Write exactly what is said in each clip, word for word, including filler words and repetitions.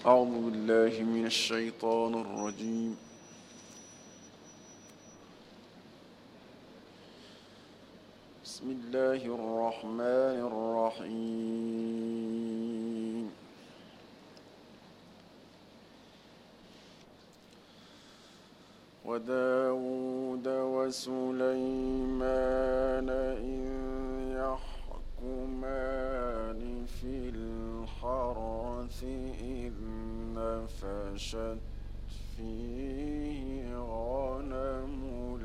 أعوذ بالله من الشيطان الرجيم. بسم الله الرحمن الرحيم. وداود وسليمان إذ يحكمان في الحرث إذ نفشت فيه غنم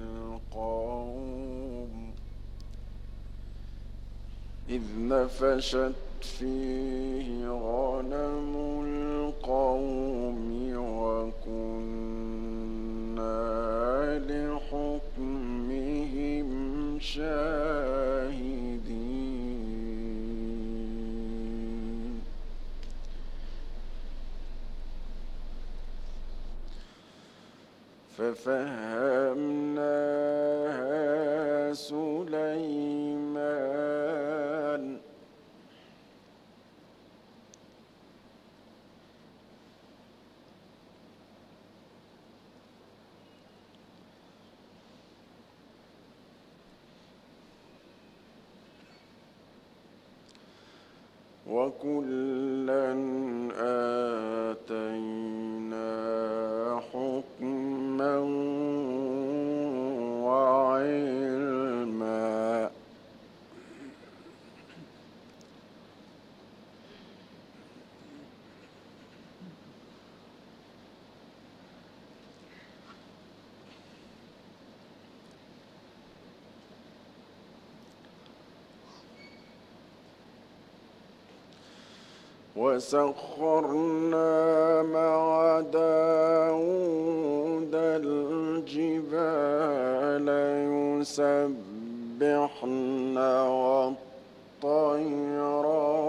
القوم إذ نفشت فيه غنم القوم وكنا لحكمهم شاهدين. ففهمناها سليمان وكلا آتينا حكما وعلما وسخرنا مع داود الجبال يسبحن والطير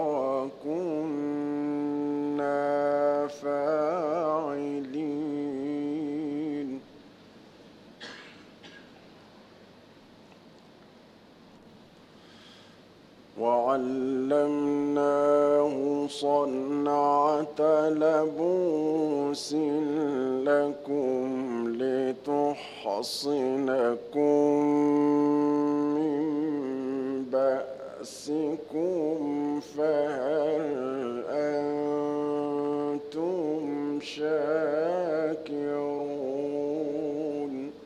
وكنا فاعلين. وعلمناه صنعة لبوس لكم لتحصنكم من بأسكم فهل أنتم شاكرون.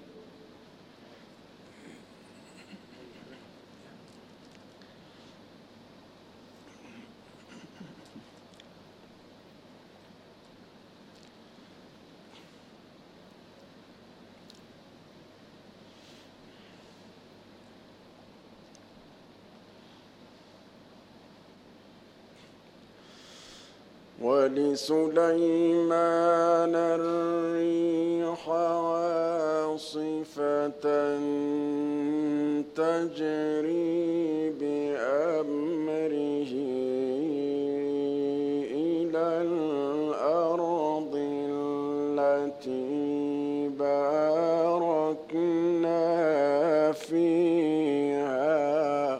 ولسليمان الريح عاصفة تجري بأمره إلى الأرض التي باركنا فيها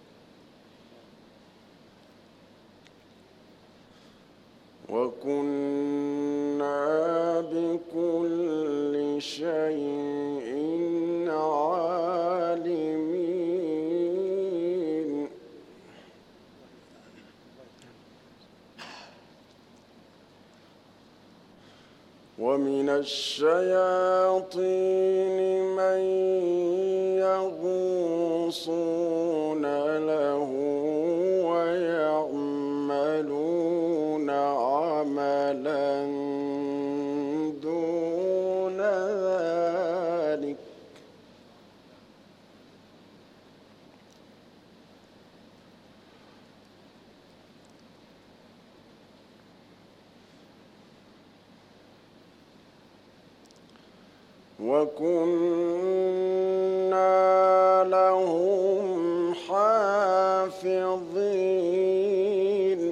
وكنا بكل شيء عالمين. ومن الشياطين من يغوصون له ويعملون عملا دون ذلك وكنا لهم حافظين.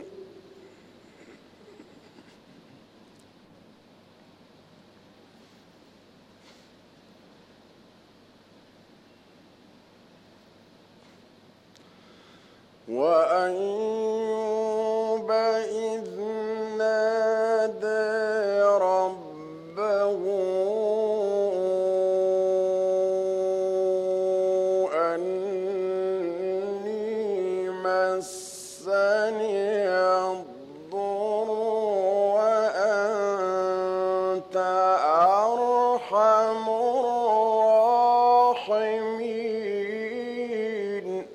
وأيوب إذ نادى الضر وأنت أرحم الراحمين.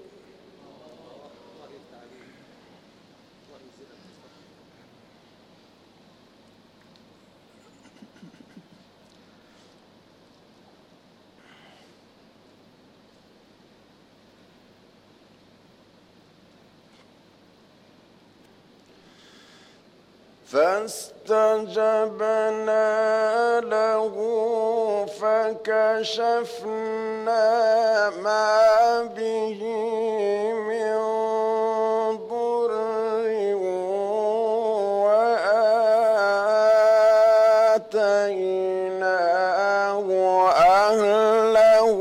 فاستجبنا له فكشفنا ما به من ضر وآتيناه أهله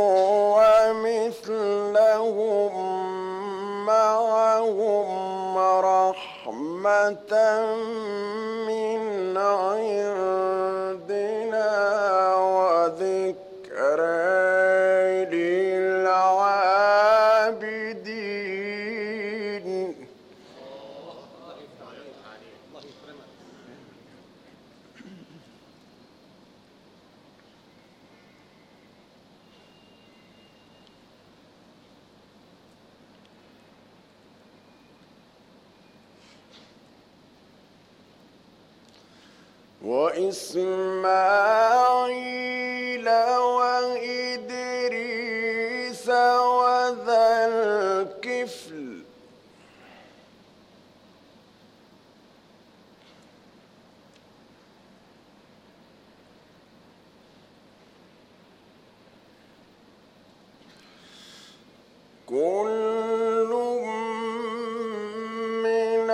ومثلهم معهم رحمة من عندنا وذكرى للعابدين. وإسماعيل وإدريس وذا الكفل كل من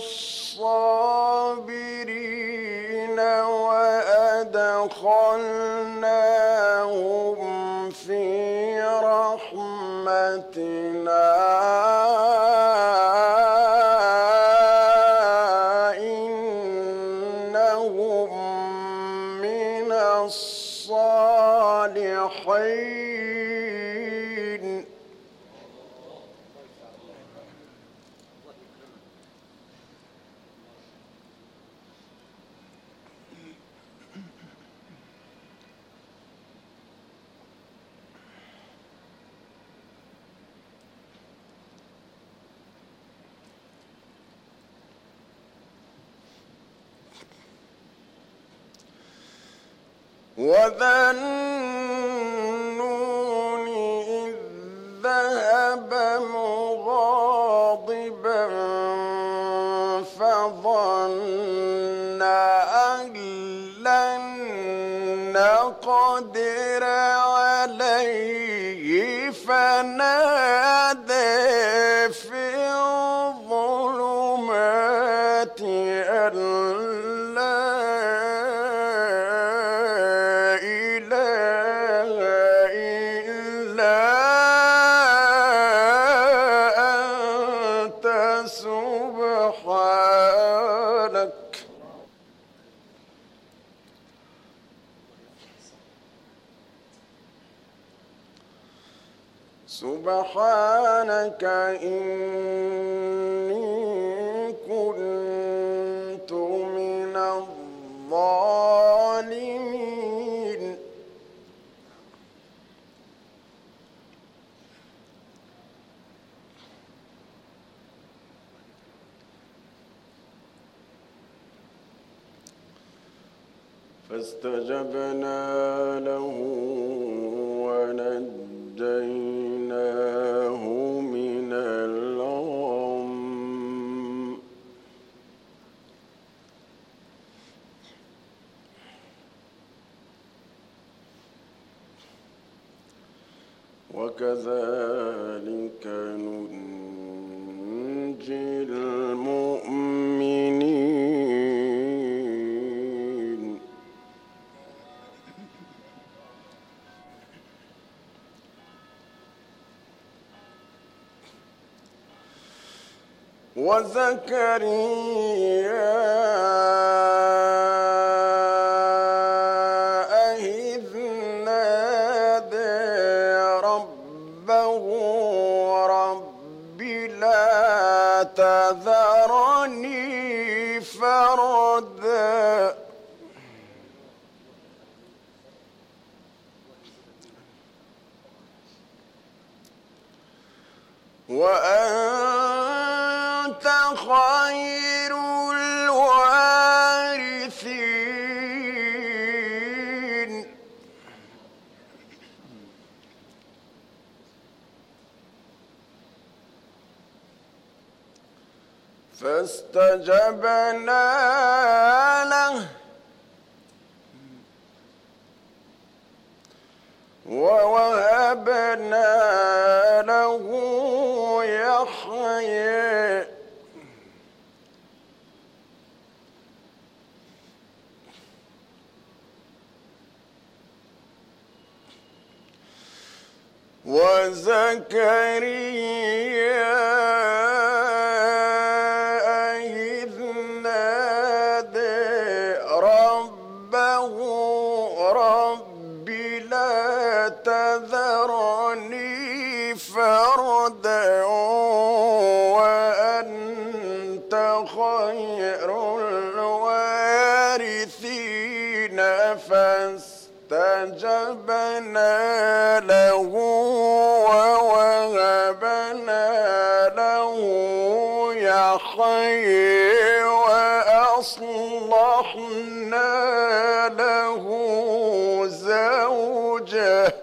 الصابرين وأدخلناهم في رحمتنا إنهم من الصالحين. وذا النون إذ ذهب مغاضبا فظن أن لن نقدر عليه فنادى في الظلمات أن سبحانك إني كنت من الظالمين. فاستجبنا له ونجيناه من الغم وكذلك ننجي المؤمنين. وزكريا إذ نادى ربه رب لا تذر تذرني فردا وأنت خير الوارثين فاستجبنا له ووهبنا له يحيى وزكريا إذ نادى ربه رب لا تذرني فردا وأنت خير الوارثين فاستجبنا له ووهبنا له يحيى وأصلحنا له زوجه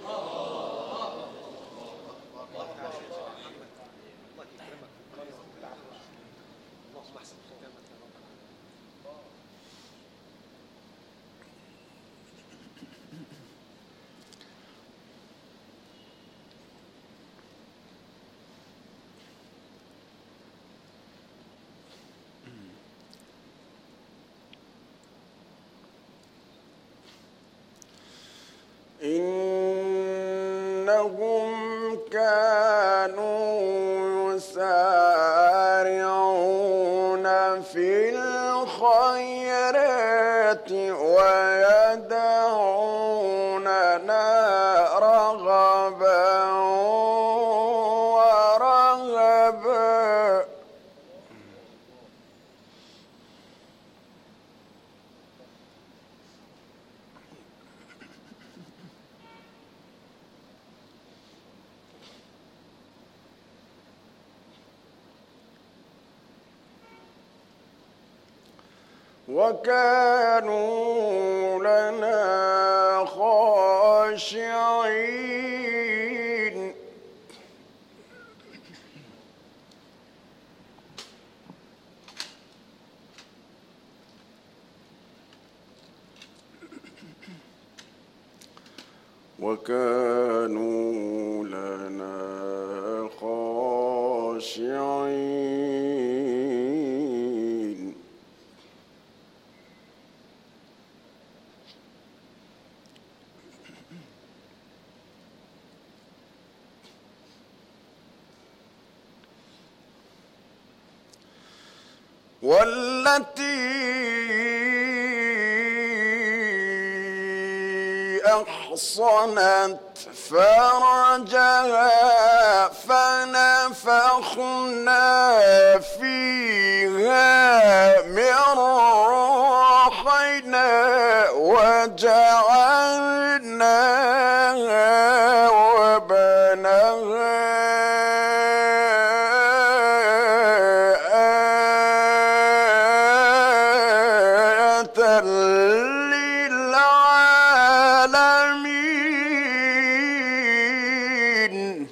إنهم كانوا يسارعون في الخيرات ويدعوننا رغبا ورهبا وكانوا لنا خاشعين وكانوا لنا خاشعين والتي أحصنت فرجها فنفخنا فيها من روحنا وجعلناها وبنها للعالمين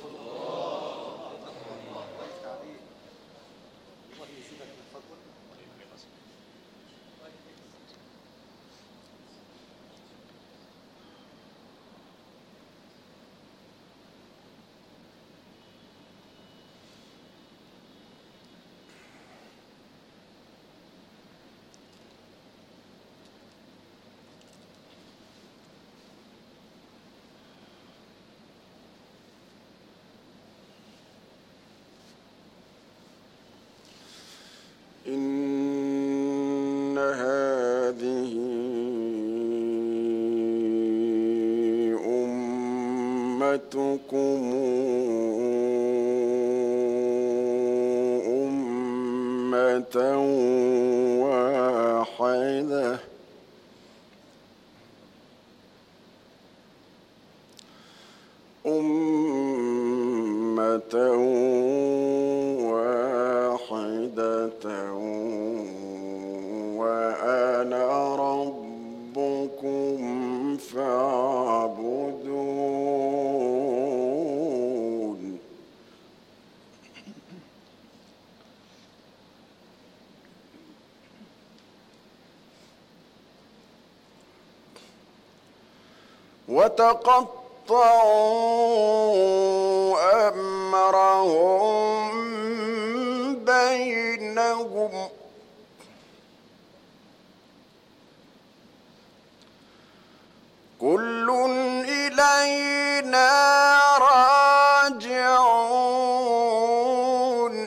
إن هذه أمتكم أمة أمة واحدة أمة واحدة وأنا ربكم فاعبدون. وتقطعوا أمرهم بينهم كل إلينا راجعون.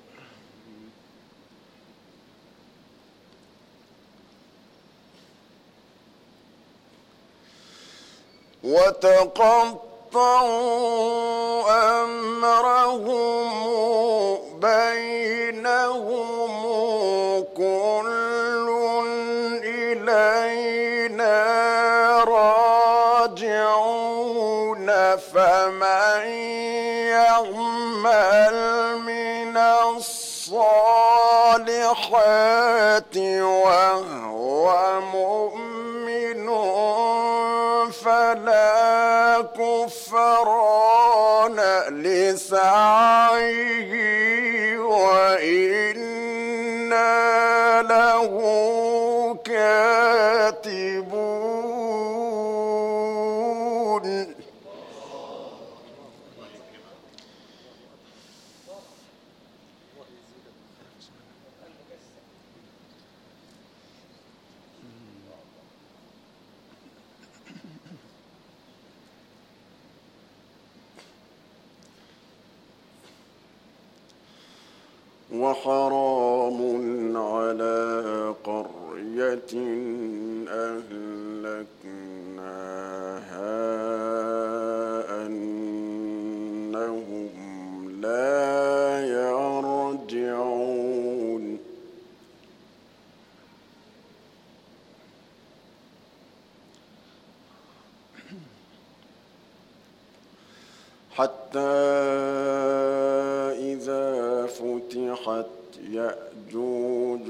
وتقطعوا أمرهم بينهم كل إلينا راجعون. فمن يعمل من الصالحات وهو مؤمن فلا كفران لسعيه وإنا له كاتبون. وحرام على قرية أهلكناها أنهم لا يرجعون. حتى إذا فتحت يأجوج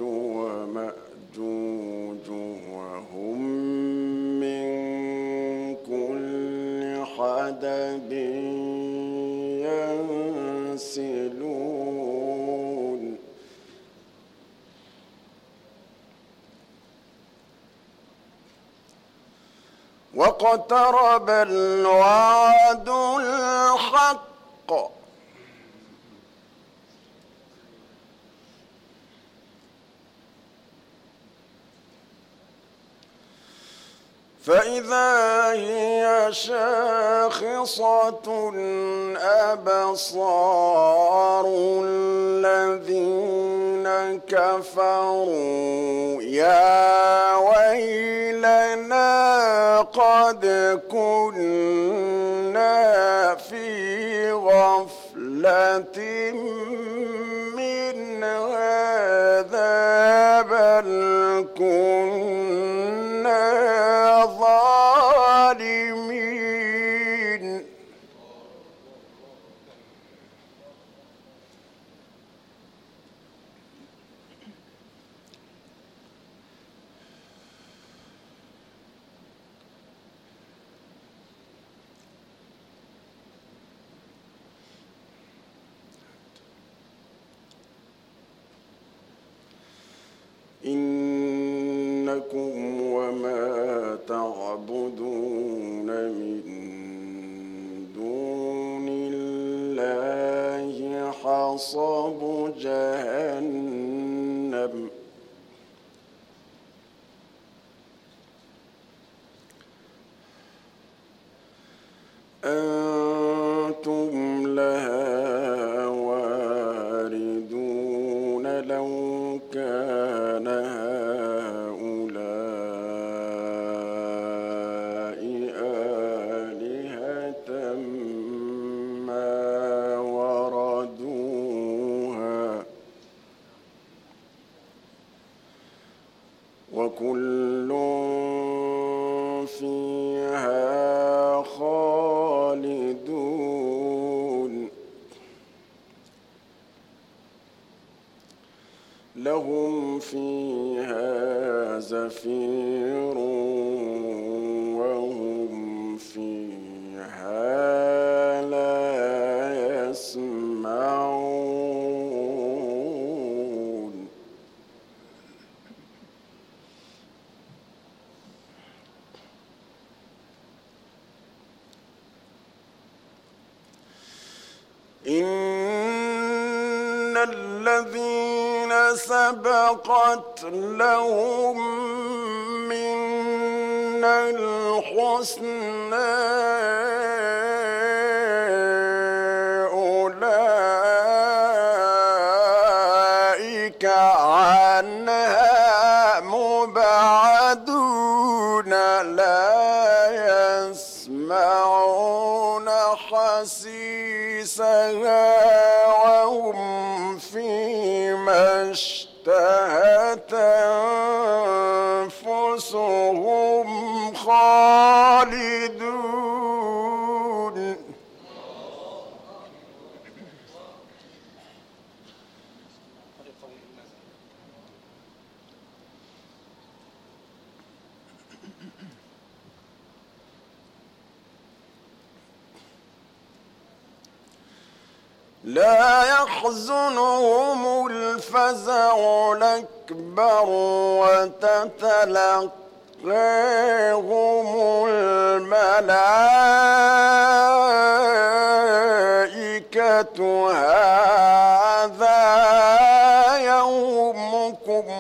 ومأجوج وهم من كل حدب ينسلون. واقترب الوعد الحق فإذا هي شاخصة أبصار الذين كفروا يا ويلنا قد كنا في غفلة من هذا بل كنا ظالمين. إنكم وما تعبدون من دون الله حصب جهنم أنتم لها واردون. لو كان هؤلاء آلهة ما وردوها وكل فيها خالدون لهم فيها زفير وهم فيها لا يسمعون إن الذين سبقت لهم منا الحسنى أولئك عنها مبعدون لا يسمعون حسيسها وهم فيما اشتهت أنفسهم خالدون لا يحزنهم الفزع الأكبر وتتلقاهم الملائكة هذا يومكم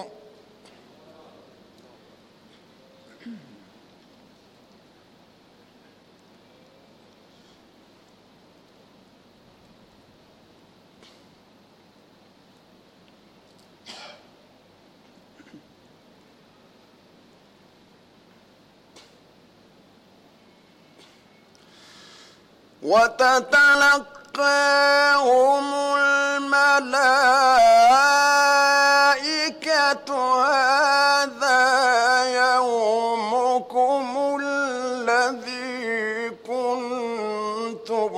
وتتلقاهم الملائكة هذا يومكم الذي كنتم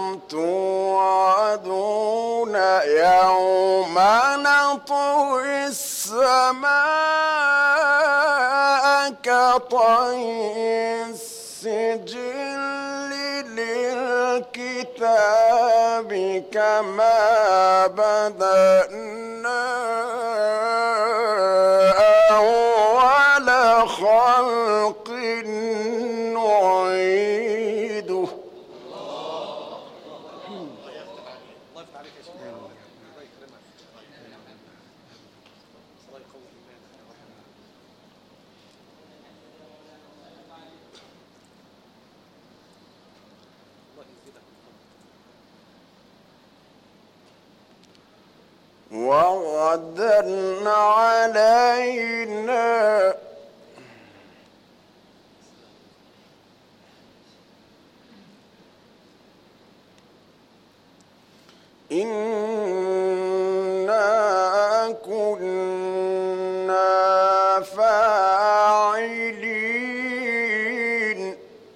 توعدون يوم نطوي السماء كطي السجل للكتاب كما بدأنا أول خلق نعيده وغدا علينا إنا كنا فاعلين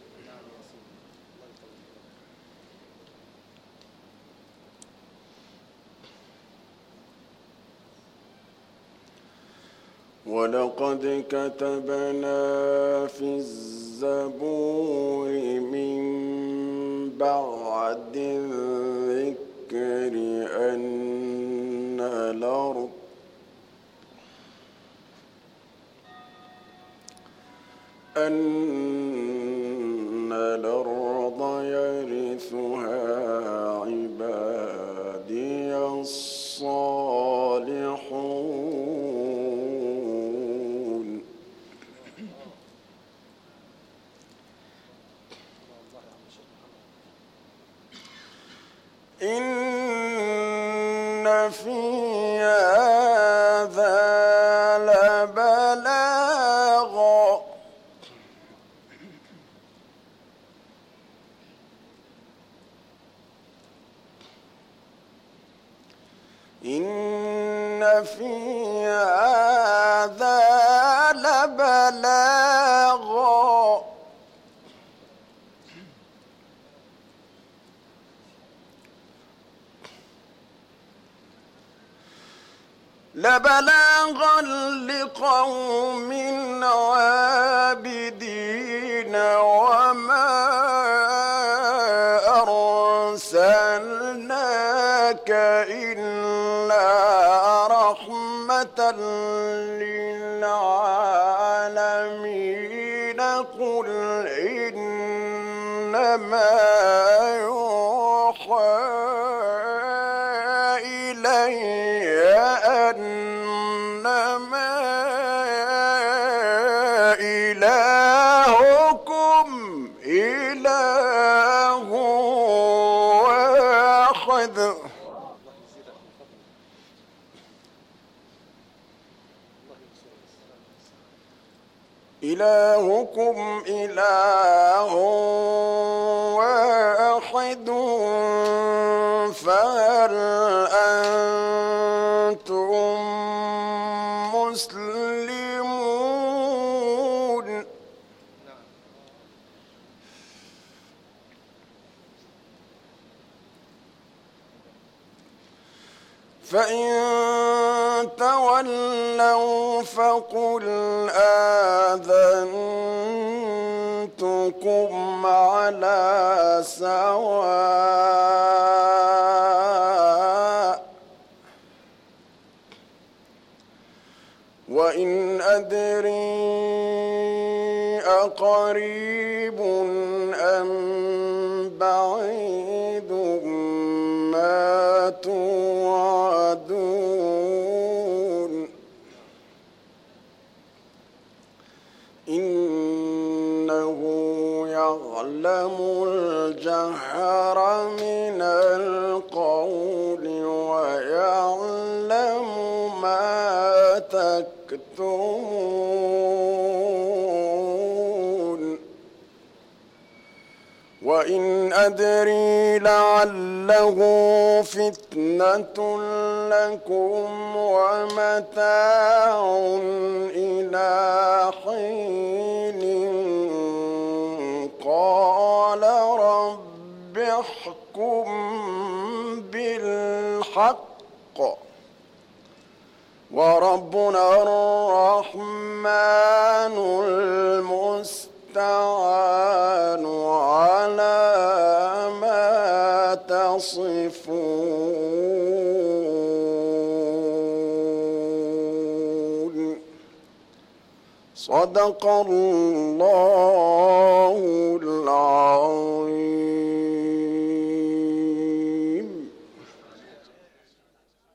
ولقد كتبنا في الزبور من بعد الذكر أن الأرض أن الأرض يرثها عبادي الصالحون إن في هذا لبلاغا إن في هذا لبلاغا لقوم عابدين وما أرسلناك إلا رحمة للعالمين قل إنما يوحى إلي أنما إلهكم إله واحد إلهكم إله واحد فهل أنتم مسلمون؟ فإن تولوا فقل آذنتكم على سواء وإن أدري أقريب أم بعيد ما توعدون إنه يعلم الجهر من القول ويعلم ما تكتمون وإن أدري لعله فتنة لكم ومتاع إلى حين قال رب احكم بالحق وربنا الرحمن المستعان على ما تصفون صدق الله